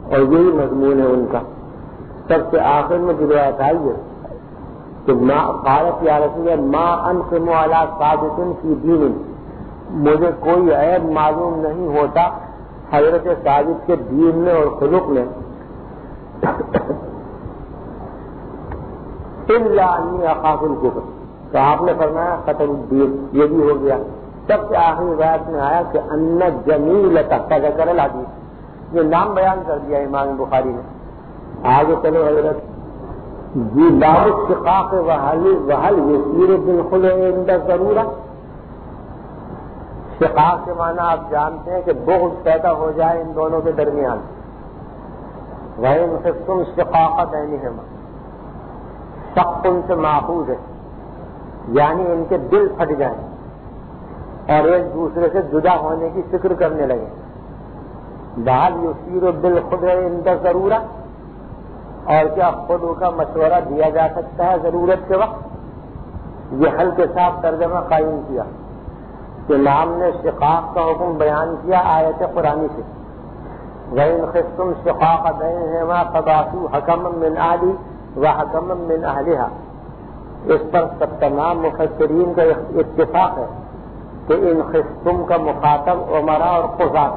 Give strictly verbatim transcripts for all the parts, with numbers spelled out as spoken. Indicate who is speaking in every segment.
Speaker 1: اور یہی مضمون ہے ان کا. سب سے آخر میں جو روایت آئی ہے کہ قالت یا رسول اللہ ما انقم علی ثابت فی دین، مجھے کوئی عیب معلوم نہیں ہوتا حضرت ثابت کے دین میں اور خلق میں، الا انی اخاف الکفر. تو آپ نے فرمایا قتل الدین، یہ بھی ہو گیا. سب سے آخری روایت میں آیا کہ ان جمیلۃ فذکر الحدیث، یہ نام بیان کر دیا امام بخاری نے. آگے چلو حضرت جی باب الشقاق وحل وحل یسیر بالخلع عند ضرورہ. شقاق کے معنی آپ جانتے ہیں کہ بغض پیدا ہو جائے ان دونوں کے درمیان. وَإِنْ خِفْتُمْ شِقَاقَ بَيْنِهِمَا، شق ان سے ماخوذ ہے، یعنی ان کے دل پھٹ جائیں اور ایک دوسرے سے جدا ہونے کی فکر کرنے لگے. بحل یسیر بالخلع عند ضرورہ، اور کیا خود کا مشورہ دیا جا سکتا ہے ضرورت کے وقت؟ یہ حل کے ساتھ ترجمہ قائم کیا. امام نے شقاق کا حکم بیان کیا آیت قرآنی سے، وَإِنْ خِفْتُمْ شِقَاقَ بَيْنِهِمَا فَبَعَثُوا حَكَمًا مِّنْ أَهْلِهِ وَحَكَمًا مِّنْ أَهْلِهَا. اس پر سب تمام مفسرین کا اتفاق ہے کہ ان خفتم کا مخاطب عمرا اور قضات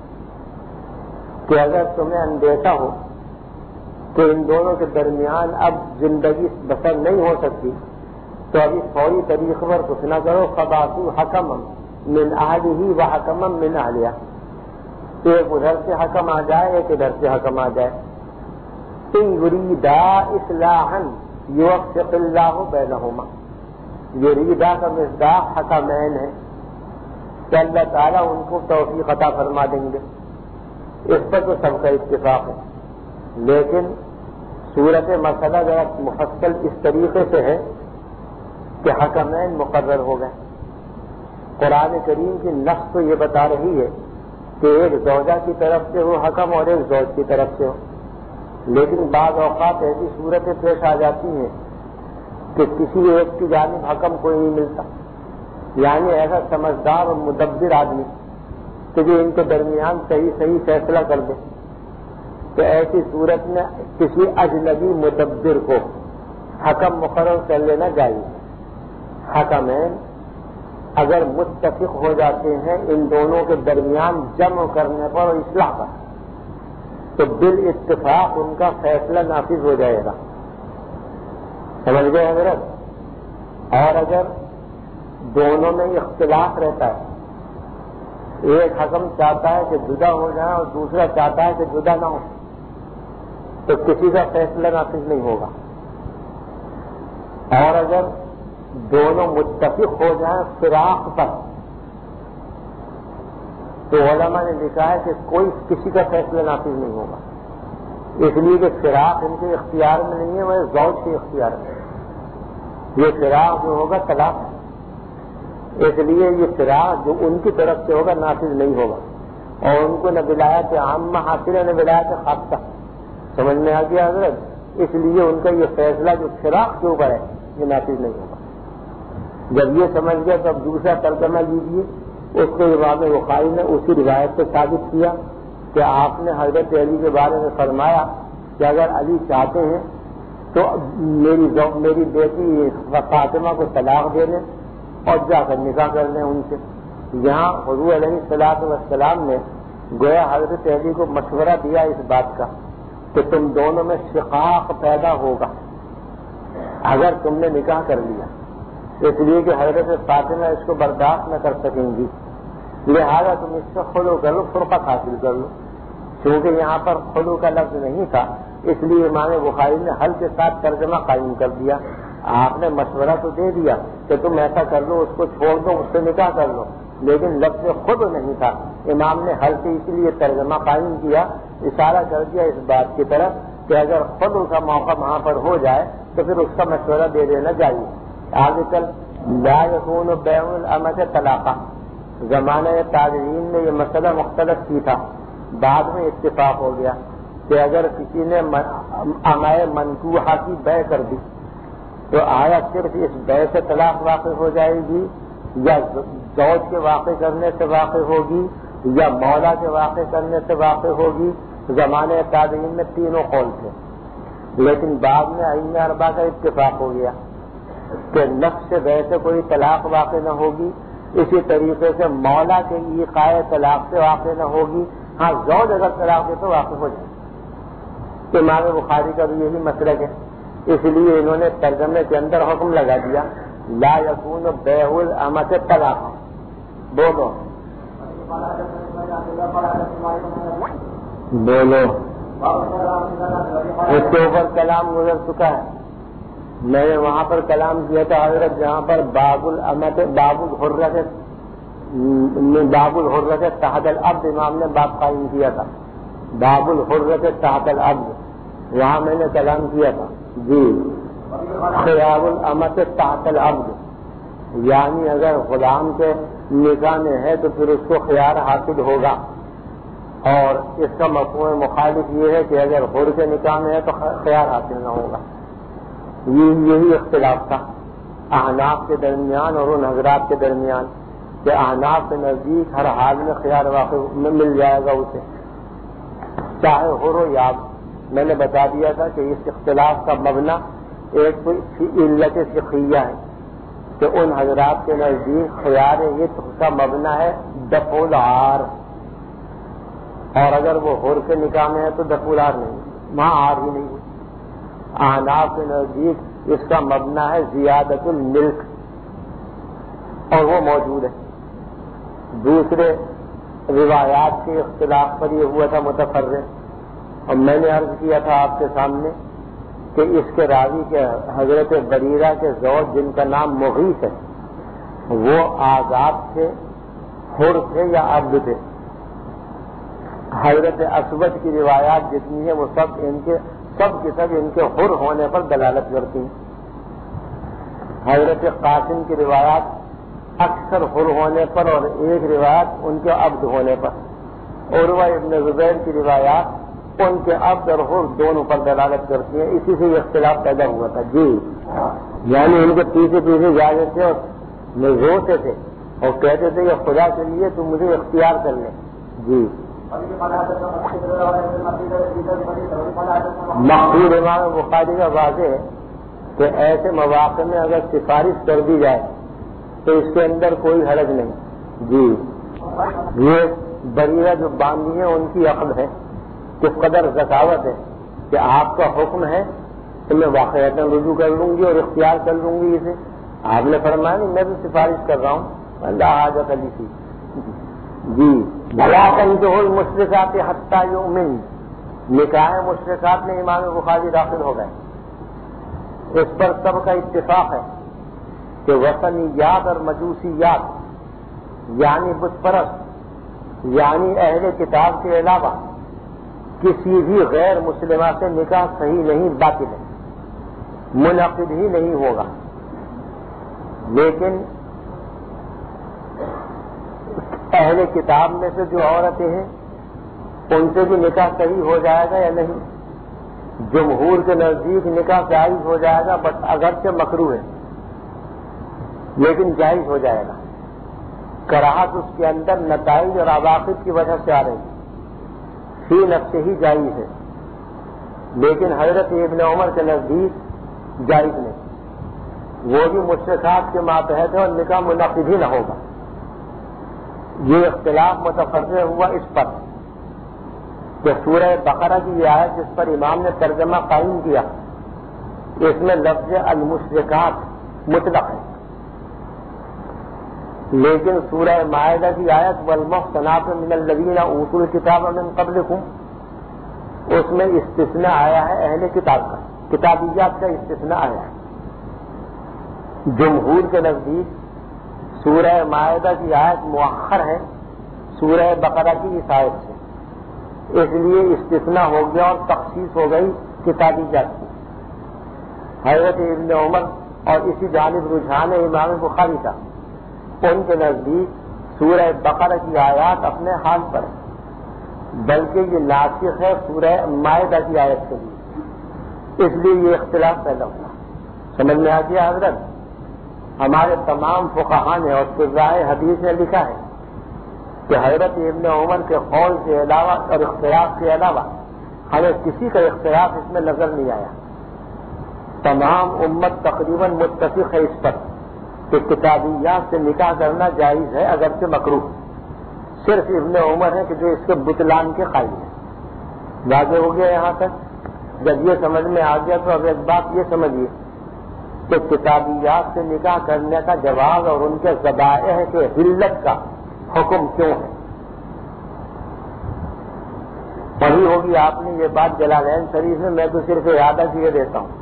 Speaker 1: ہے کہ اگر تمہیں اندیشہ ہو کہ ان دونوں کے درمیان اب زندگی بسر نہیں ہو سکتی تو ابھی فوری طریقے پر کچھ نہ کرو. فبعثوا حکما من اہلہ وحکما من اہلہا، ایک ادھر سے حکم آ جائے ایک ادھر سے حکم آ جائے. ان یریدا اصلاحا یوفق اللہ بینہما، یریدا کا مصداق حکمین ہے کہ اللہ تعالیٰ ان کو توفیق عطا فرما دیں گے. اس پر تو سب کا اتفاق ہے، لیکن صورت مسئلہ ذرا مفصل اس طریقے سے ہے کہ حکمین مقرر ہو گئے. قرآن کریم کی نص تو یہ بتا رہی ہے کہ ایک زوجہ کی طرف سے ہو حکم اور ایک زوج کی طرف سے ہو، لیکن بعض اوقات ایسی صورتیں پیش آ جاتی ہیں کہ کسی ایک کی جانب حکم کوئی نہیں ملتا، یعنی ایسا سمجھدار اور مدبر آدمی کہ جو ان کے درمیان صحیح صحیح فیصلہ کر دے. تو ایسی صورت میں کسی اجنبی مدبر کو حکم مقرر کر لینا چاہیے. حکمین اگر متفق ہو جاتے ہیں ان دونوں کے درمیان جمع کرنے پر اور اصلاح پر تو بالاتفاق ان کا فیصلہ نافذ ہو جائے گا. سمجھ گئے حضرت؟ اور اگر دونوں میں اختلاف رہتا ہے، ایک حکم چاہتا ہے کہ جدا ہو جائے اور دوسرا چاہتا ہے کہ جدا نہ ہو، تو کسی کا فیصلہ نافذ نہیں ہوگا. اور اگر دونوں متفق ہو جائیں فراق پر تو علماء نے لکھا ہے کہ کوئی کسی کا فیصلہ نافذ نہیں ہوگا، اس لیے کہ فراق ان کے اختیار میں نہیں ہے، وہ زوج کے اختیار میں. یہ فراق جو ہوگا طلاق ہے، اس لیے یہ فراق جو ان کی طرف سے ہوگا نافذ نہیں ہوگا، اور ان کو نہ ولایت عامہ حاصل ہے نہ ولایت خاصہ. سمجھ میں آ گیا حضرت؟ اس لیے ان کا یہ فیصلہ جو فراق کے اوپر ہے یہ نافذ نہیں ہوگا. جب یہ سمجھ گیا تو اب دوسرا ترجمہ لیجیے. اس کو امام بخاری نے اسی روایت سے ثابت کیا کہ آپ نے حضرت علی کے بارے میں فرمایا کہ اگر علی چاہتے ہیں تو میری میری بیٹی فاطمہ کو طلاق دے لیں اور جا کر نکاح کر لیں ان سے. یہاں حضور علیہ الصلوۃ والسلام نے گویا حضرت علی کو مشورہ دیا اس بات کا کہ تم دونوں میں شقاق پیدا ہوگا اگر تم نے نکاح کر لیا، اس لیے کہ حضرت فاطمہ اس کو برداشت نہ کر سکیں گی، لہذا تم اس سے خلو کر لو، فرقت حاصل کر لو. چونکہ یہاں پر خلو کا لفظ نہیں تھا اس لیے امام بخاری نے حل کے ساتھ ترجمہ قائم کر دیا. آپ نے مشورہ تو دے دیا کہ تم ایسا کر لو، اس کو چھوڑ دو، اس سے نکاح کر لو، لیکن لفظ خود نہیں تھا. امام نے حل سے اس لیے ترجمہ قائم کیا، اشارہ کر دیا اس بات کی طرف کہ اگر خود کا موقع وہاں پر ہو جائے تو پھر اس کا مشورہ دے دینا چاہیے. آگے کل لا یکون بیع الامۃ طلاقا، زمانہ تابعین میں یہ مسئلہ مختلف کی تھا، بعد میں اتفاق ہو گیا کہ اگر کسی نے امائے منکوحہ کی بیع کر دی تو آیا صرف اس بیع سے طلاق واقع ہو جائے گی یا زوج کے واقع کرنے سے واقع ہوگی یا مولا کے واقع کرنے سے واقع ہوگی زمانے تابعین میں تینوں قول تھے، لیکن بعد میں ائمہ اربعہ کا اتفاق ہو گیا کہ نفس سے ویسے کوئی طلاق واقع نہ ہوگی، اسی طریقے سے مولا کے ایقاع طلاق سے واقع نہ ہوگی، ہاں زوج اگر طلاق دے تو واقع ہو جائے۔ امام بخاری کا بھی یہی مسلک ہے، اس لیے انہوں نے ترجمے کے اندر حکم لگا دیا لا یکون بیع الامۃ طلاق۔ بولو بولو اس کے اوپر کلام گزر چکا ہے، میں نے وہاں پر کلام کیا تھا حضرت جہاں پر باب الامۃ باب الحرۃ باب الحرۃ تحت العبد امام نے باب قائم کیا تھا، باب الحرۃ تحت العبد وہاں میں نے کلام کیا تھا جی خیار الامۃ تحت العبد، یعنی اگر غلام کے نکاح میں ہے تو پھر اس کو خیار حاصل ہوگا، اور اس کا مفہوم مخالف یہ ہے کہ اگر حر کے نکاح میں ہے تو خیار حاصل نہ ہوگا۔ یہ یہی اختلاف تھا احناف کے درمیان اور ان حضرات کے درمیان کہ احناف کے نزدیک ہر حال میں خیار واقع میں مل جائے گا اسے، چاہے حر ہو یا عبد۔ میں نے بتا دیا تھا کہ اس اختلاف کا مبنا ایک علت فقہیہ ہے کہ ان حضرات کے نزدیک خیار عتق کا مبنا ہے دفع العار، اور اگر وہ حر کے نکاح میں ہے تو دفع العار نہیں، وہاں عار ہی نہیں۔ احناف کے نزدیک اس کا مبنا ہے زیادت الملک، اور وہ موجود ہے۔ دوسرے روایات کے اختلاف پر یہ ہوا تھا متفرق، اور میں نے عرض کیا تھا آپ کے سامنے کہ اس کے راوی کے حضرت بریرہ کے زوج جن کا نام مغیث ہے وہ آزاد تھے، حر تھے یا عبد تھے۔ حضرت اسود کی روایات جتنی ہیں وہ سب ان کے سب کے سب ان کے حر ہونے پر دلالت کرتی ہیں۔ حضرت قاسم کی روایات اکثر حر ہونے پر اور ایک روایت ان کے عبد ہونے پر، عروہ ابن زبیر کی روایات ان کے عبد اور حر دونوں پر دلالت کرتی ہیں۔ اسی سے یہ اختلاف پیدا ہوا تھا جی، یعنی ان کے پیچھے پیچھے جانے تھے اور روتے تھے اور کہتے تھے کہ خدا کے لیے تو مجھے اختیار کر لیں جی۔ مقبول امام بخاری کا واضح ہے کہ ایسے مواقع میں اگر سفارش کر دی جائے تو اس کے اندر کوئی حرج نہیں جی۔ یہ بریرہ جو باندھی ہے ان کی عقل ہے، کس قدر ذکاوت ہے کہ آپ کا حکم ہے تو میں واقعات رجوع کر لوں گی اور اختیار کر لوں گی اسے۔ آپ نے فرمایا نہیں میں بھی سفارش کر رہا ہوں، اللہ حاجت علی سی جی۔ بلا تنکحوا المشرکات حتی یؤمن، نکاح مشرکات میں امام بخاری داخل ہو گئے۔ اس پر سب کا اتفاق ہے کہ وثنیات اور مجوسیات یعنی بت پرست یعنی اہل کتاب کے علاوہ کسی بھی غیر مسلمہ سے نکاح صحیح نہیں، باطل ہے، منعقد ہی نہیں ہوگا۔ لیکن اہل کتاب میں سے جو عورتیں ہیں ان سے بھی نکاح صحیح ہو جائے گا یا نہیں؟ جمہور کے نزدیک نکاح جائز ہو جائے گا، بس اگرچہ مکروہ ہے لیکن جائز ہو جائے گا۔ کراہت اس کے اندر نتائج اور عواقب کی وجہ سے آ رہی فی نفس ہی جائز ہے، لیکن حضرت ابن عمر کے نزدیک جائز نہیں، وہ بھی مشرکات کے ماتحت ہے اور نکاح منعقد ہی نہ ہوگا۔ یہ اختلاف متفرع ہوا اس پر کہ سورہ بقرہ کی یہ آیت جس پر امام نے ترجمہ قائم کیا اس میں لفظ المشرکات مطلق ہے، لیکن سورہ مائدہ کی آیت والمحصنات من الذین اوتوا الکتاب من قبلکم اس میں استثناء آیا ہے اہل کتاب کا، کتابیات کا استثناء آیا ہے۔ جمہور کے نزدیک سورہ مائدہ کی آیت مؤخر ہے سورہ بقرہ کی اس آیت سے، اس لیے استثناء ہو گیا اور تخصیص ہو گئی کتابیات کی۔ حضرت ابن عمر اور اسی جانب رجحان امام بخاری کا، ان کے نزدیک سورہ بقرہ کی آیات اپنے حال پر ہے، بلکہ یہ ناسخ ہے سورہ مائدہ کی آیت کے لیے، اس لیے یہ اختلاف پیدا ہوا۔ سمجھ میں آ گیا حضرت؟ ہمارے تمام فقہاء نے اور قراء حدیث نے لکھا ہے کہ حضرت ابن عمر کے قول کے علاوہ اور اختلاف کے علاوہ ہمیں کسی کا اختلاف اس میں نظر نہیں آیا. تمام امت تقریباً متفق ہے اس پر کہ کتابیات سے نکاح کرنا جائز ہے اگرچہ مکروہ. صرف ابن عمر ہے کہ جو اس کے بطلان کے قائل ہیں. واضح ہو گیا یہاں تک؟ جب یہ سمجھ میں آ گیا تو اب ایک بات یہ سمجھیے کہ کتابیات سے نکاح کرنے کا جواز اور ان کے ذبائح کے حلت کا حکم کیوں ہے. پڑھی ہوگی آپ نے یہ بات جلالین شریف میں، میں تو صرف ارادہ کیے دیتا ہوں.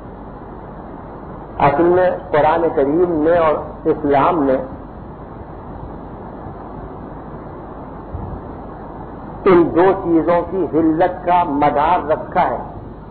Speaker 1: اصل میں قرآن کریم نے اور اسلام نے ان دو چیزوں کی حلت کا مدار رکھا ہے.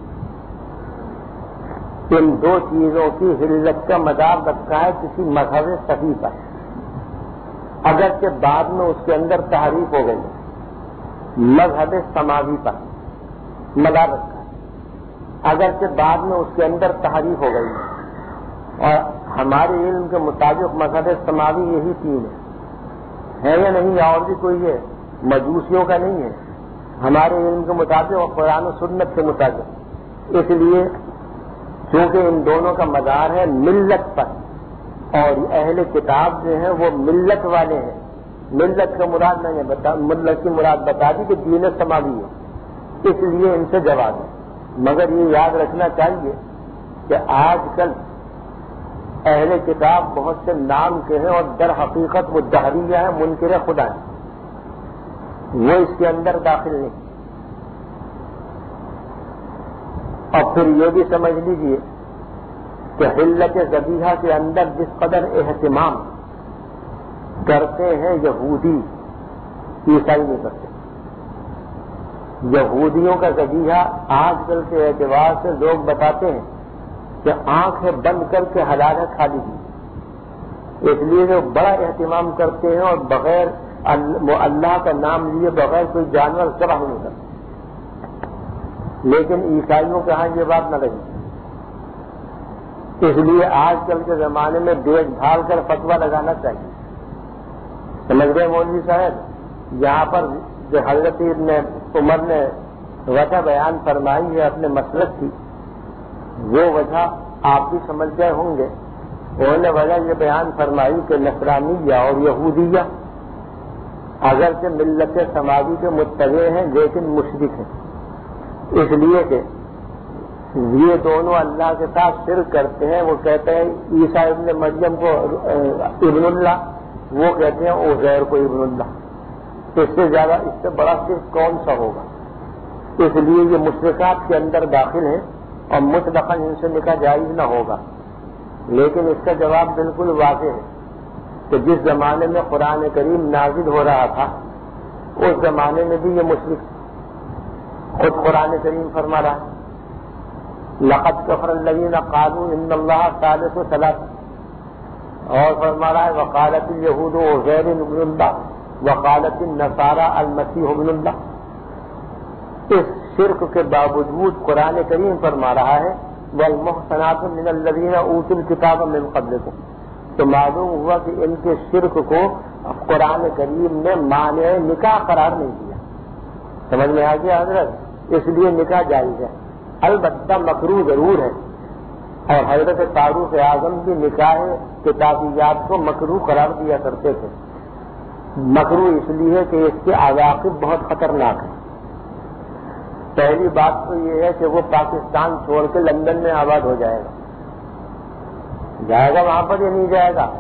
Speaker 1: ان دو چیزوں کی حلت کا مدار رکھا ہے کسی مذہب صحیح پر، اگرچہ بعد میں اس کے اندر تحریف ہو گئی. مذہب سماوی پر مدار رکھا ہے، اگرچہ بعد میں اس کے اندر تحریف ہو گئی. اور ہمارے علم کے مطابق مذہب سماوی یہی تین ہے یا نہیں، یا اور بھی کوئی ہے؟ مجوسیوں کا نہیں ہے ہمارے علم کے مطابق اور قرآن و سنت کے مطابق. اس لیے چونکہ ان دونوں کا مدار ہے ملت پر، اور اہل کتاب جو ہیں وہ ملت والے ہیں. ملت کا مراد میں نے بتا ملت کی مراد بتا دی کہ دین سماوی ہے، اس لیے ان سے جواب ہے. مگر یہ یاد رکھنا چاہیے کہ آج کل اہل کتاب بہت سے نام کے ہیں اور در حقیقت وہ دہریہ ہیں، منکر خدا ہیں. وہ اس کے اندر داخل نہیں. اور پھر یہ بھی سمجھ لیجیے کہ حلت ذبیحہ کے اندر جس قدر اہتمام کرتے ہیں یہودی، عیسائی نہیں کرتے. یہودیوں کا ذبیحہ آج کل کے اعتبار سے لوگ بتاتے ہیں کہ آنکھیں بند کر کے حلال ہے کھا لیجیے، اس لیے وہ بڑا اہتمام کرتے ہیں اور بغیر اللہ کا نام لیے بغیر کوئی جانور ذبح نہیں کرتے. لیکن عیسائیوں کے ہاں یہ بات نہ رہی. اس لیے آج کل کے زمانے میں دیکھ بھال کر فتویٰ لگانا چاہیے. سمجھ گئے مولوی صاحب؟ یہاں پر جو حضرت ابن عمر نے وجہ بیان فرمائی ہے اپنے مسلک کی، وہ وجہ آپ بھی سمجھ گئے ہوں گے. انہوں نے وجہ یہ بیان فرمائی کہ نصرانیہ اور یہودیہ اگرچہ ملت سماوی کے متبع ہیں لیکن مشرک ہیں، اس لیے کہ یہ دونوں اللہ کے ساتھ شرک کرتے ہیں. وہ کہتے ہیں عیسیٰ ابن مریم کو ابن اللہ، وہ کہتے ہیں عزیر کو ابن اللہ. اس سے زیادہ اس سے بڑا شرک کون سا ہوگا؟ اس لیے یہ مشرکات کے اندر داخل ہیں اور مطلقاً ان سے نکاح جائز نہ ہوگا. لیکن اس کا جواب بالکل واضح ہے کہ جس زمانے میں قرآن کریم نازل ہو رہا تھا اس زمانے میں بھی یہ مشرک. خود قرآن کریم فرما رہا ہے لقد کفر الذین قالوا ان اللہ ثالث ثلاث، اور فرما رہا ہے وقالت الیہود عزیر ابن اللہ وقالت النصارى المسیح ابن اللہ. اس شرک کے باوجود قرآن کریم فرما رہا ہے والمحصنات من الذین اوتوا الکتاب من قبلکم. تو معلوم ہوا کہ ان کے شرک کو قرآن کریم نے مانع نکاح قرار نہیں دیا. سمجھ میں آ گیا حضرت؟ اس لیے نکاح جائز ہے، البتہ مکروہ ضرور ہے. اور حضرت فاروق اعظم بھی نکاح کتابیات کو مکروہ قرار دیا کرتے تھے. مکروہ اس لیے کہ اس کے عواقب بہت خطرناک ہیں. پہلی بات تو یہ ہے کہ وہ پاکستان چھوڑ کے لندن میں آباد ہو جائے گا. جائے گا وہاں پر یا نہیں جائے گا؟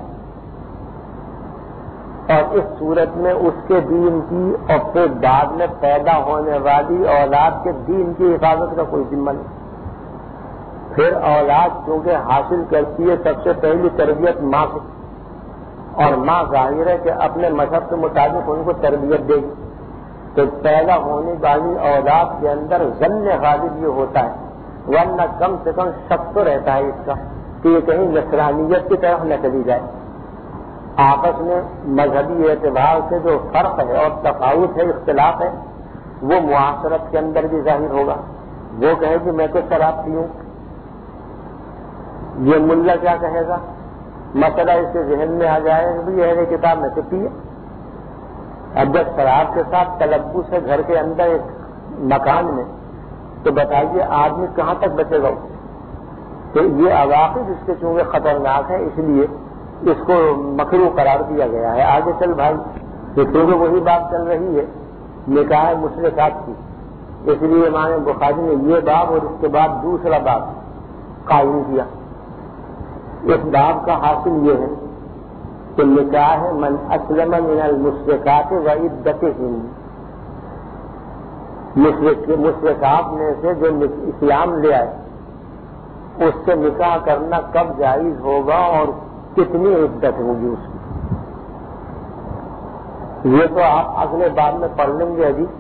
Speaker 1: اور اس صورت میں اس کے دین کی اور پھر بعد میں پیدا ہونے والی اولاد کے دین کی حفاظت کا کوئی ذمہ نہیں. پھر اولاد چونکہ حاصل کرتی ہے سب سے پہلی تربیت ماں سے، اور ماں ظاہر ہے کہ اپنے مذہب کے مطابق ان کو تربیت دے گی. تو پیدا ہونے والی اولاد کے اندر ظن غالب یہ ہوتا ہے، ورنہ کم سے کم شک تو رہتا ہے اس کا کہ یہ کہیں نصرانیت کی طرف نہ چلی جائے. آپس میں مذہبی اعتبار سے جو فرق ہے اور تفاوت ہے، اختلاف ہے، وہ معاشرت کے اندر بھی ظاہر ہوگا. وہ کہے کہ میں تو شراب پیوں، یہ ملا کیا کہے گا؟ مسئلہ اس کے ذہن میں آ جائے کہ اہل کتاب میں سے پیے. اب جب شراب کے ساتھ تلبس ہے گھر کے اندر ایک مکان میں، تو بتائیے آدمی کہاں تک بچے گا؟ تو یہ عواقب اس کے چونکہ خطرناک ہے، اس لیے اس کو مکروہ قرار دیا گیا ہے۔ آگے چل بھائی، کیونکہ وہی بات چل رہی ہے نکاح مشرکات کی، اس لیے امام بخاری نے یہ باب اور اس کے بعد دوسرا باب قائم کیا۔ اس باب کا حاصل یہ ہے کہ نکاح من اسلم من المشرکات وعدتہن، مشرکات میں سے جو اسلام لے آئے اس سے نکاح کرنا کب جائز ہوگا اور کتنی عدت ہوگی اس کی، یہ تو آپ اگلے باب میں پڑھ لیں گے ابھی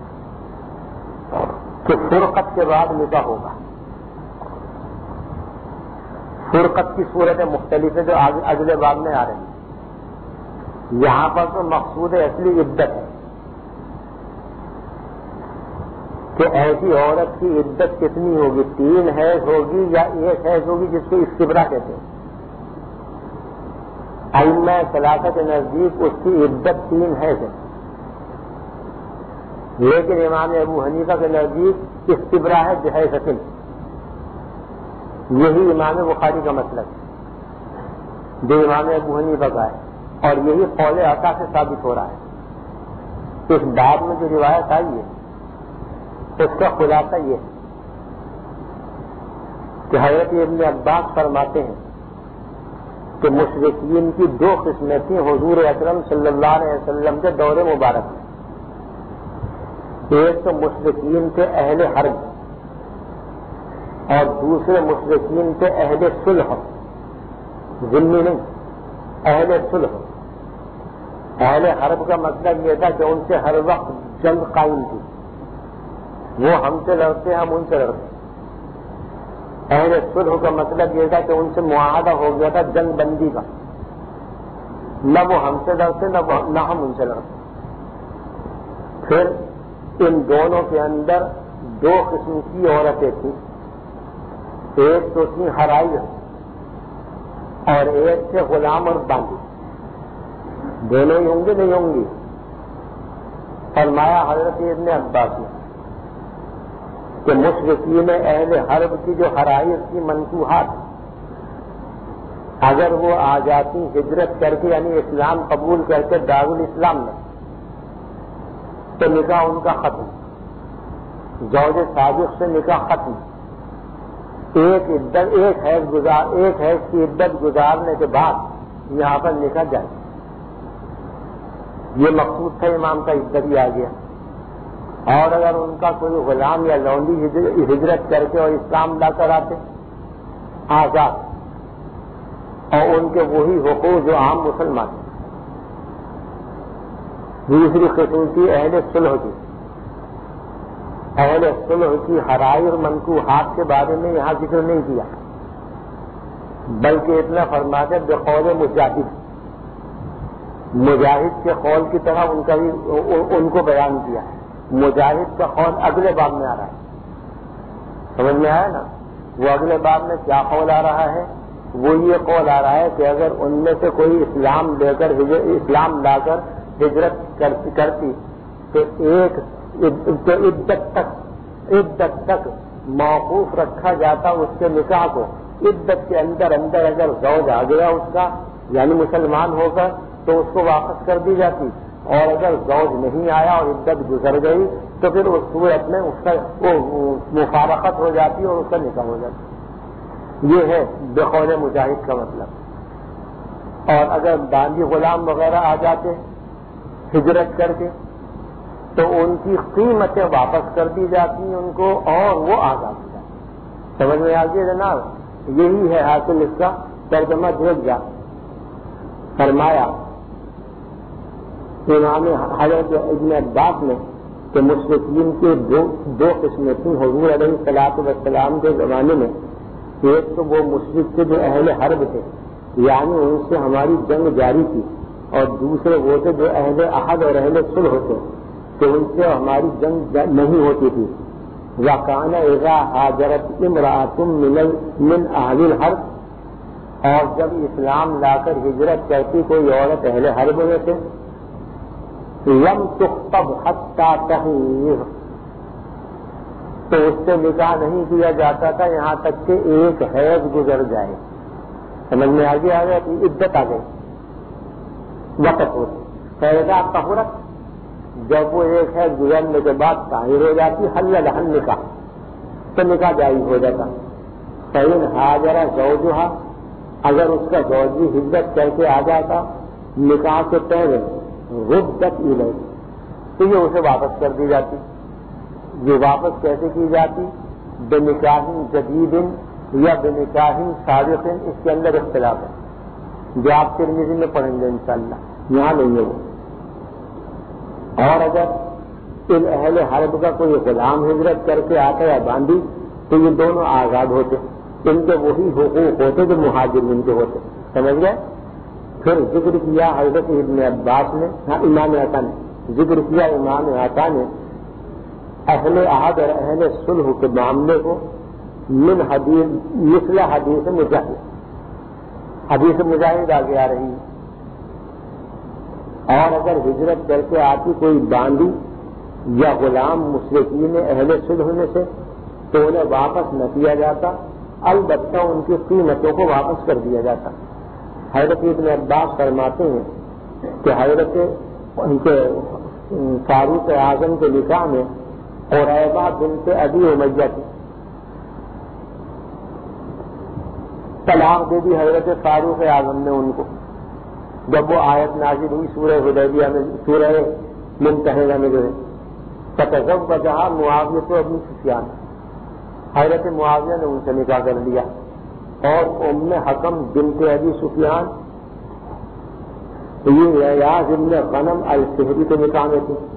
Speaker 1: کہ فرقت کے بعد نکاح ہوگا۔ فرقت کی صورتیں مختلف ہیں جو اگلے باب میں آ رہی ہیں، یہاں پر تو مقصود اصلی عدت ہے کہ ایسی عورت کی عدت کتنی ہوگی، تین حیض ہوگی یا ایک حیض ہوگی جس کو استبرا کہتے ہیں۔ ائمہ ثلاثہ کے نزدیک اس کی عدت تین حیض ہے، لیکن امام ابو حنیفہ کے نزدیک استبرا ہے بحیضۃ، یہی امام بخاری کا مسلک ہے جو امام ابو حنیفہ کا ہے، اور یہی قول عطا سے ثابت ہو رہا ہے۔ اس باب میں جو روایت آئی ہے اس کا خلاصہ یہ ہے کہ حضرت ابن عباس فرماتے ہیں کہ مشرکین کی دو قسمیں تھیں حضور اکرم صلی اللہ علیہ وسلم کے دور مبارک میں۔ ایک تو مشرکین تھے اہل حرب اور دوسرے مشرکین تھے اہل صلح، ذمہ نہیں، اہل صلح۔ اہل حرب کا مطلب یہ تھا کہ ان سے ہر وقت جنگ قائم تھی، وہ ہم سے لڑتے ہم ان سے لڑتے۔ اہل صلح کا مطلب یہ تھا کہ ان سے معاہدہ ہو گیا تھا جنگ بندی کا، نہ وہ ہم سے لڑتے نہ ہم ان سے لڑتے۔ پھر ان دونوں کے اندر دو قسم کی عورتیں تھیں، ایک تو تھی حرائر اور ایک تھے غلام اور باندی، دونوں ہی ہوں گے نہیں ہوں گی؟ فرمایا حضرت ابن عباس نے کہ مشرکین اہل حرب کی جو حرائر کی منکوحات، اگر وہ آ جاتی ہجرت کر کے یعنی اسلام قبول کر کے دارالاسلام میں، تو نکاح ان کا ختم، زوج سابق سے نکاح ختم، ایک عدت ایک حیض گزار ایک حیض کی عدت گزارنے کے بعد یہاں پر نکاح جائے۔ یہ مقصود تھا امام کا، عدت ہی آ گیا۔ اور اگر ان کا کوئی غلام یا لونڈی ہجرت کر کے اور اسلام لا کر آتے آزاد، اور ان کے وہی حقوق جو عام مسلمان ہیں۔ دوسری قسم کی اہل صلح کی، اہل صلح کی حرائر منکوحات کے بارے میں یہاں ذکر نہیں کیا، بلکہ اتنا فرماتے بقول مجاہد، مجاہد کے قول کی طرح ان کا بھی ان کو بیان کیا ہے۔ مجاہد کا قول اگلے باب میں آ رہا ہے، سمجھ میں آیا نا؟ وہ اگلے باب میں کیا قول آ رہا ہے؟ وہ یہ قول آ رہا ہے کہ اگر ان میں سے کوئی اسلام لے کر اسلام لا کر ہجرت کرتی تو ایک عدت تک عدت تک موقوف رکھا جاتا اس کے نکاح کو، عدت کے اندر اندر اگر زوج آ گیا اس کا یعنی مسلمان ہو کر تو اس کو واپس کر دی جاتی، اور اگر زوج نہیں آیا اور عدت گزر گئی تو پھر اس صورت میں اس کا وہ مفارقت ہو جاتی اور اس کا نکاح ہو جاتا۔ یہ ہے بقول مجاہد کا مطلب۔ اور اگر باندی غلام وغیرہ آ جاتے ہجرت کر کے تو ان کی قیمتیں واپس کر دی جاتی ان کو اور وہ آزاد ہو جاتے۔ سمجھ میں آ گیا جناب؟ یہی ہے حاصل اس کا ترجمہ دیکھ جا۔ فرمایا امام حضرت ابن عباس نے کہ مشرکین کے دو دو قسمیں تھیں حضور علیہ الصلوۃ والسلام کے زمانے میں۔ ایک تو وہ مشرک کے جو اہل حرب تھے یعنی ان سے ہماری جنگ جاری تھی، اور دوسرے وہ تھے جو اہل عہد اور اہل صلح ہوتے کہ ان سے ہماری جنگ نہیں ہوتی تھی۔ وَكَانَ إِذَا هَاجَرَتْ امْرَأَةٌ مِّنْ أَهْلِ الْحَرْبِ، اور جب اسلام لا کر ہجرت کرتی کوئی عورت اہل حرب میں سے لم تخطب حتی تحیض، تو اس سے نکاح نہیں کیا جاتا تھا یہاں تک کہ ایک حیض گزر جائے. سمجھ میں آگے آ گیا کہ عدت آ گئی وقت ہو فیضا طہورت، جب وہ ایک حیض گزرنے کے بعد طاہر ہو جاتی حل لہن نکاح، تو نکاح جائز ہو جاتا. فإن ہاجر زوجہا، اگر اس کا زوج بھی ہجرت کر کے آ جاتا نکاح سے پہلے ردت الیہ، تو یہ اسے واپس کر دی جاتی. یہ واپس کیسے کی جاتی؟ بنکاح جدید یا بنکاح سابق، اس کے اندر اختلاف ہے جو آپ ترمذی میں پڑھیں گے انشاءاللہ، یہاں نہیں ہے وہ. اور اگر ان اہل حرب کا کوئی غلام ہجرت کر کے آتا یا باندھی تو یہ دونوں آزاد ہوتے، ان کے وہی حقوق ہوتے جو مہاجرین کے ہوتے. سمجھ گئے؟ پھر ذکر کیا حضرت ابن عباس نے، ہاں امام عطا نے ذکر کیا، امام عطا نے اہل عہد اور اہل صلح کے معاملے کو من حدیث مثل حدیث مجاہد، حدیث مجاہد آگے آ رہی ہے. اور اگر ہجرت کر کے آتی کوئی باندھی یا غلام مشرکین اہل صلح میں سے تو انہیں واپس نہ کیا جاتا، البتہ ان کی قیمتوں کو واپس کر دیا جاتا. حضرت ابن عباس فرماتے ہیں کہ حضرت ان کے فاروق اعظم کے نکاح میں قریبہ بنت ابی امیہ کی طلاق دے دی حضرت فاروق اعظم نے ان کو، جب وہ آیت نازل ہوئی سورہ حدیبیہ میں، سورہ ممتحنہ میں جو ہے فتزوجہا معاویہ ابن سفیان، حضرت معاویہ نے ان سے نکاح کر لیا. اور ام حکم بنت ابی سفیان یہ ریاض ابن غنم الفہری کے نکاح میں تھی.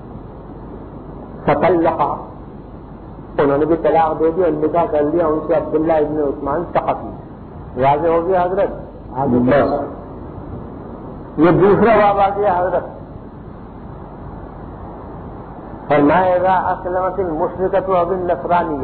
Speaker 1: فطلقا، انہوں نے بھی طلاق دے دی اور نکاح کر لیا ان سے عبداللہ ابن عثمان ثقفی. واضح ہو گیا حضرت؟ آگے یہ دوسرا باب آ گیا حضرت. فرمایا اذا اسلمت المشرکۃ اب النصرانیہ،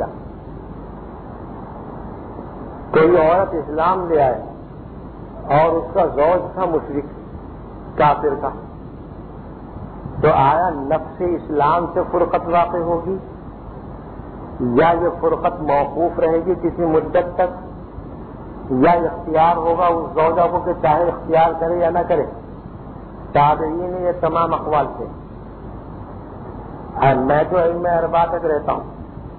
Speaker 1: کوئی عورت اسلام لے آئے اور اس کا زوج تھا مشرک کافر کا، تو آیا نفس اسلام سے فرقت واقع ہوگی یا یہ فرقت موقوف رہے گی کسی مدت تک، یا اختیار ہوگا اس زوجہ کو کہ چاہے اختیار کرے یا نہ کرے؟ تابعین نے یہ تمام اقوال تھے. اور میں تو علم اربعہ تک رہتا ہوں.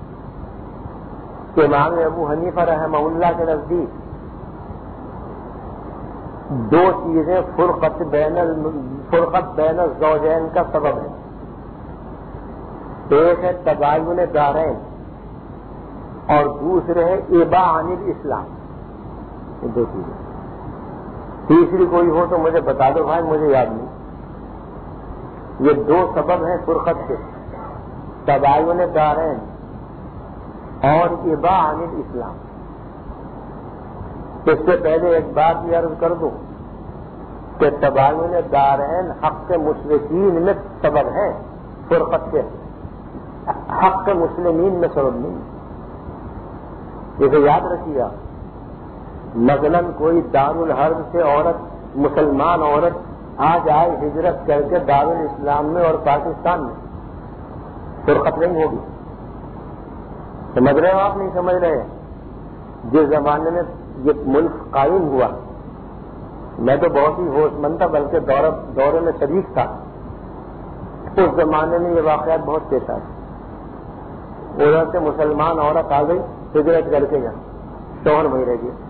Speaker 1: امام ابو حنیفہ رحمہ اللہ کے نزدیک دو چیزیں فرقت بین فرقت بین الزوجین کا سبب ہے. ایک ہے تباین دارین اور دوسرے ہے ابا عن الاسلام. یہ دو چیزیں، تیسری کوئی ہو تو مجھے بتا دو بھائی، مجھے یاد نہیں. یہ دو سبب ہیں فرقت کے، تباین دارین اور ابا عن الاسلام. اس سے پہلے ایک بات یہ عرض کر دوں کہ تباین دارین حق کے مشرکین میں سبب ہے فرقت کے، حق کے مسلمین میں سبب نہیں. اسے یاد رکھیے آپ. مثلا کوئی دارالحرب سے عورت، مسلمان عورت آ جائے ہجرت کر کے دارالاسلام میں اور پاکستان میں، فرقت نہیں ہوگی. سمجھ رہے ہو آپ؟ نہیں سمجھ رہے؟ جس زمانے میں یہ ملک قائم ہوا، میں تو بہت ہی ہوش مند تھا، بلکہ دورے میں شریک تھا. اس زمانے میں یہ واقعات بہت پیش آئے. ادھر سے مسلمان عورت آ گئی ہجرت کر کے، یہاں شوہر وہیں رہ گیا.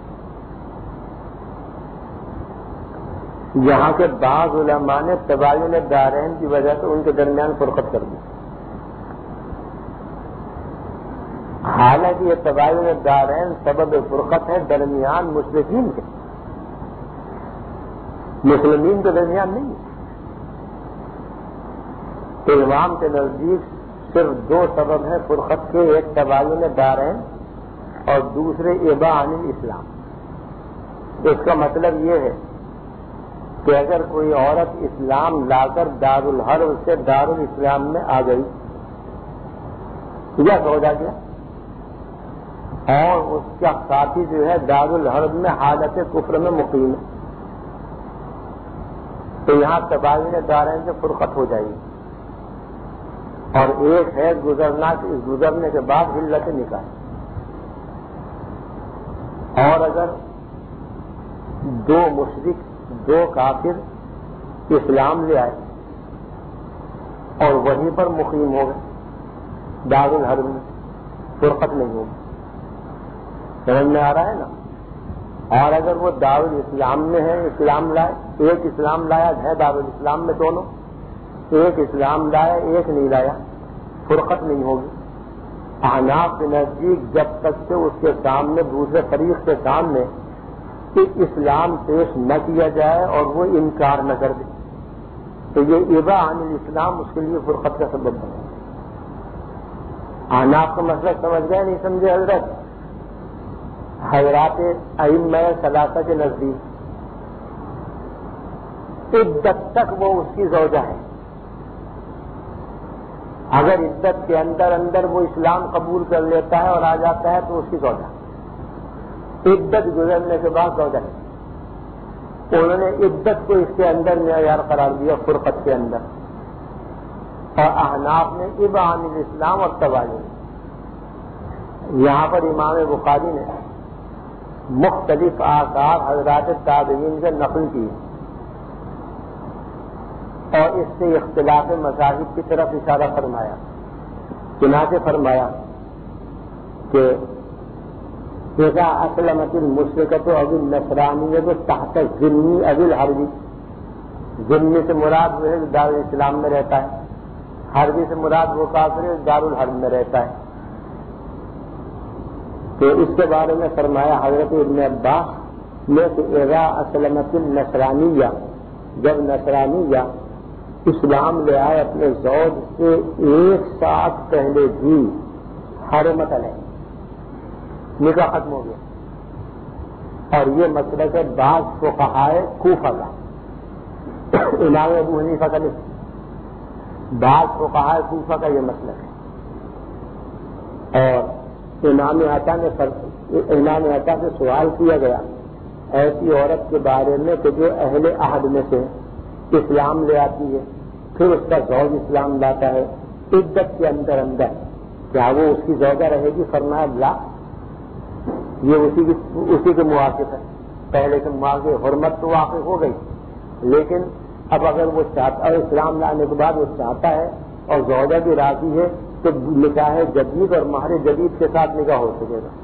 Speaker 1: یہاں کے بعض علماء نے تباین دارین کی وجہ سے ان کے درمیان فرقت کر دی. حالانکہ یہ تباین دارین سبب فرقت ہے درمیان مشرکین کے، مسلمین کے درمیان نہیں. امام کے نزدیک صرف دو سبب ہیں فرقت کے، ایک تباین دارین اور دوسرے ابا عن الاسلام. اس کا مطلب یہ ہے کہ اگر کوئی عورت اسلام لا کر دارالحرب سے دارالاسلام میں آ گئی یا ہو جا گیا اور اس کا ساتھی جو ہے دارالحرب میں حالت کفر میں مقیم ہے، تو یہاں تباہی دارین سے فرقت ہو جائے گی، اور ایک ہے گزرنا کہ اس گزرنے کے بعد حلت نکاح. اور اگر دو مشرک دو کافر اسلام لے آئے اور وہیں پر مقیم ہو گئے دار الحرب میں، فرقت نہیں ہوگی. سمجھ میں آ رہا ہے نا؟ اور اگر وہ دار الاسلام میں ہے، اسلام لائے، ایک اسلام لایا ہے دار الاسلام میں دونوں، ایک اسلام لایا ایک نہیں لایا، فرقت نہیں ہوگی. احناف کے نزدیک جب تک کہ اس کے سامنے دوسرے فریق کے سامنے کہ اسلام پیش نہ کیا جائے اور وہ انکار نہ کر دے تو یہ ابا عن الاسلام اس کے لیے فرقت کا سبب بنے. احناف کا مسئلہ سمجھ گئے نہیں سمجھے حضرت؟ حضرات ائمہ ثلاثہ کے نزدیک عدت تک وہ اس کی زوجہ ہے. اگر عدت کے اندر اندر وہ اسلام قبول کر لیتا ہے اور آ جاتا ہے تو اس کی زوجہ. عدت گزرنے کے بعد زوجہ ہے. انہوں نے عدت کو اس کے اندر معیار قرار دیا فرقت کے اندر، اور احناف نے ابا عن الاسلام اور تباہی. یہاں پر امام بخاری نے مختلف آثار حضرات تابعین سے نقل کی اور اس سے اختلاف مذاہب کی طرف اشارہ فرمایا. چنانچہ فرمایا کہ اذا اسلمت المشرکۃ او النصرانیۃ تحت ذمی ابی الحربی، ذمی سے مراد وہ ہے دار الاسلام میں رہتا ہے، حربی سے مراد وہ کافر ہے دار الحرب میں رہتا ہے. تو اس کے بارے میں فرمایا حضرت ابن عباس نے کہ اذا اسلمت النصرانیہ، جب نصرانیہ اسلام لے آئے اپنے زوج سے ایک ساتھ پہلے بھی حرمت علیہ، نکاح ختم ہو گیا. اور یہ مسلک ہے بعض فقہائے کوفہ کا، امام ابو حنیفہ کا نہیں، بعض فقہائے کوفہ کا یہ مسلک ہے. اور امام عطا نے امام عطا سے سوال کیا گیا ایسی عورت کے بارے میں کہ جو اہل عہد میں سے اسلام لے آتی ہے پھر اس کا زوج اسلام لاتا ہے عدت کے اندر اندر، کیا وہ اس کی زوجہ رہے گی؟ فرمایا لا، یہ اسی کی اسی کے موافق ہے. پہلے کے موافق حرمت تو واقع ہو گئی، لیکن اب اگر وہ چاہتا ہے اسلام لانے کے بعد وہ چاہتا ہے اور زوجہ بھی راضی ہے تو نکاح جدید اور مہر جدید کے ساتھ نکاح ہو سکے گا.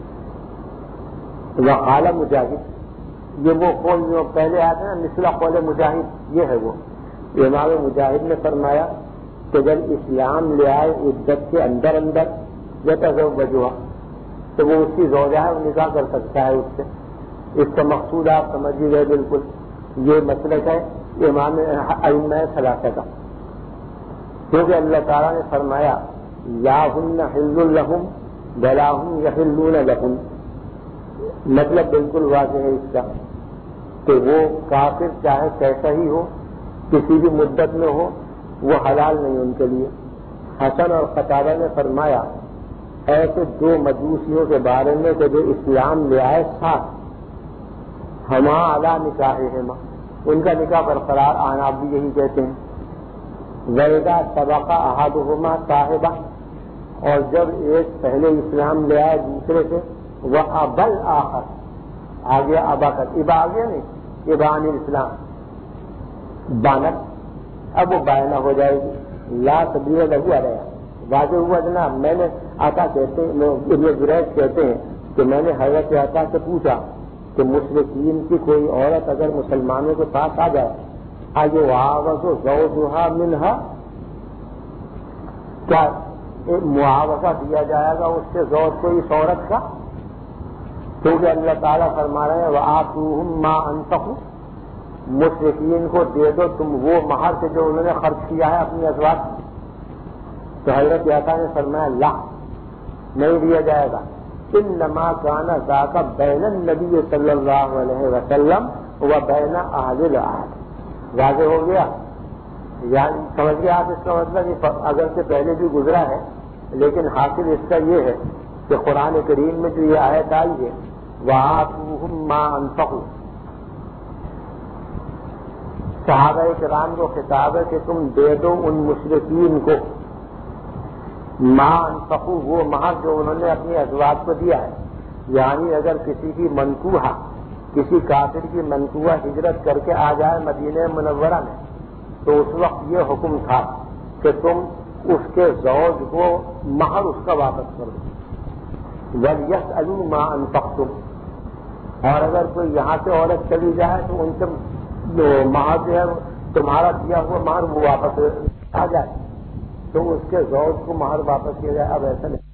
Speaker 1: وقال مجاہد، یہ وہ قول جو پہلے آتے ہیں نا مثلا قول مجاہد، یہ ہے وہ. امام مجاہد نے فرمایا کہ جب اسلام لے آئے عدت کے اندر اندر یتزوجھا تو وہ اس کی زوجہ ہے، وہ نکاح کر سکتا ہے اس سے. اس کا مقصود آپ سمجھ گئے بالکل. یہ مسلک ہے امام ائمہ ثلاثہ کا، کیونکہ اللہ تعالیٰ نے فرمایا لا ہن حل لہم ولا ہم یحلون لہم. مطلب بالکل واضح ہے اس کا کہ وہ کافر چاہے کیسا ہی ہو، کسی بھی مدت میں ہو، وہ حلال نہیں ان کے لیے. حسن اور قتادہ نے فرمایا ایسے دو مجوسیوں کے بارے میں کہ جو اسلام لے آئے ساتھ ہما علی نکاحہما، ان کا نکاح برقرار. آنا بھی یہی کہتے ہیں. وَإِذَا سَبَقَ أَحَدُهُمَا صَاحِبَهُ، اور جب ایک پہلے اسلام لے آئے دوسرے سے، وَأَبَى الْآخَرُ، آگے ابا کر ابا آگے نہیں، ابا عن الاسلام بانت، اب وہ بائنہ ہو جائے گی. لا سبیل لہو علیہا، واضح ہوا جناب. میں نے عطا کہتے ہیں ابن جریج کہتے ہیں کہ میں نے حضرت عطا سے پوچھا کہ مشرکین کی کوئی عورت اگر مسلمانوں کے پاس آ جائے آگے وعاوض زوجھا منہا، کیا معاوضہ دیا جائے گا اس کے زوج کو اس عورت کا؟ کیونکہ اللہ تعالیٰ فرما رہے ہیں وآتوہم ما انفقوا، مشرکین کو دے دو تم وہ مہر سے جو انہوں نے خرچ کیا ہے اپنی ازواج. تو حضرت عطا نے فرمایا لا، نہیں دیا جائے گا. انما کان ذاک بین النبی صلی اللہ علیہ وسلم و بین اہل العہد. واضح ہو گیا؟ یعنی سمجھ گئے آپ اس کا مطلب؟ اگر سے پہلے بھی گزرا ہے لیکن حاصل اس کا یہ ہے کہ قرآن کریم میں جو یہ آیت آئی ہے وآتوہم ما انفقوا، صحابہ کرام کو خطاب ہے کہ تم دے دو ان مشرکین کو ما انفقوا، وہ مہر جو انہوں نے اپنی ازواج کو دیا ہے. یعنی اگر کسی کی منکوحہ، کسی کافر کی منکوحہ ہجرت کر کے آ جائے مدینہ منورہ میں، تو اس وقت یہ حکم تھا کہ تم اس کے زوج کو مہر اس کا واپس کر دو. وَلْيَسْأَلُوا مَا أَنفَقْتُمْ، اور اگر کوئی یہاں سے عورت چلی جائے تو ان سے مہر جو ہے تمہارا دیا ہوا مہر وہ واپس آ جائے تو اس کے زوج کو مہر واپس کیا جائے. اب ایسا نہیں.